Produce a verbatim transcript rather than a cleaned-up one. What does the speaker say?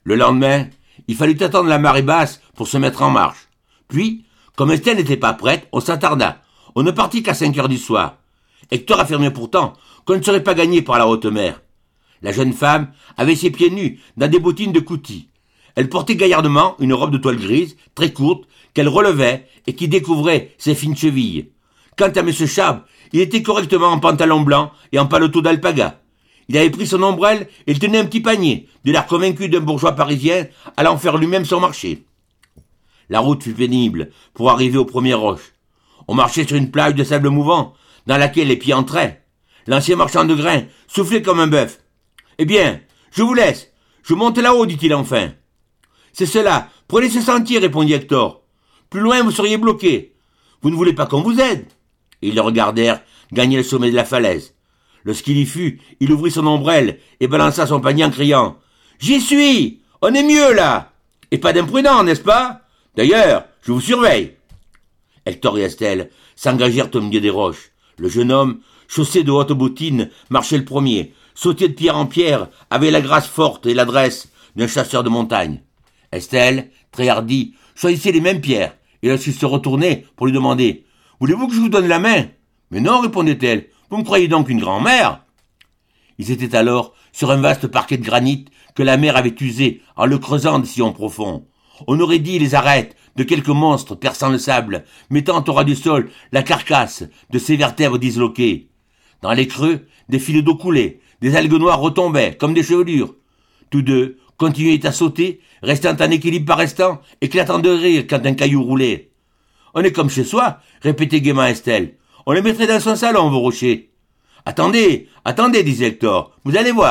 Le lendemain, il fallut attendre la marée basse pour se mettre en marche. Puis, comme Estelle n'était pas prête, on s'attarda. On ne partit qu'à cinq heures du soir. Hector affirmait pourtant qu'on ne serait pas gagné par la haute mer. La jeune femme avait ses pieds nus dans des bottines de coutil. Elle portait gaillardement une robe de toile grise, très courte, qu'elle relevait et qui découvrait ses fines chevilles. Quant à M. Chab, il était correctement en pantalon blanc et en paletot d'alpaga. Il avait pris son ombrelle et il tenait un petit panier, de l'air convaincu d'un bourgeois parisien allant faire lui-même son marché. La route fut pénible pour arriver aux premières roches. On marchait sur une plage de sable mouvant, dans laquelle les pieds entraient. L'ancien marchand de grains soufflait comme un bœuf. « Eh bien, je vous laisse. Je monte là-haut, dit-il enfin. »« C'est cela. Prenez ce sentier, répondit Hector. Plus loin, vous seriez bloqué. Vous ne voulez pas qu'on vous aide ?» Et ils le regardèrent gagner le sommet de la falaise. Lorsqu'il y fut, il ouvrit son ombrelle et balança son panier en criant « J'y suis! On est mieux, là! Et pas d'imprudent, n'est-ce pas? D'ailleurs, je vous surveille. » Hector et Estelle s'engagèrent au milieu des roches. Le jeune homme, chaussé de hautes bottines, marchait le premier, sautait de pierre en pierre, avec la grâce forte et l'adresse d'un chasseur de montagne. Estelle, très hardie, choisissait les mêmes pierres, et lorsqu'il se retournait pour lui demander « Voulez-vous que je vous donne la main ?»« Mais non, répondait-elle, vous me croyez donc une grand-mère ?» Ils étaient alors sur un vaste parquet de granit que la mer avait usé en le creusant de sillons profonds. On aurait dit les arêtes de quelques monstres perçant le sable, mettant au ras du sol la carcasse de ces vertèbres disloquées. Dans les creux, des fils d'eau coulaient, des algues noires retombaient comme des chevelures. Tous deux continuaient à sauter, restant en équilibre par instant, éclatant de rire quand un caillou roulait. « On est comme chez soi, » répétait gaiement Estelle. « On les mettrait dans son salon, vos rochers. »« Attendez, attendez, disait Hector, vous allez voir. »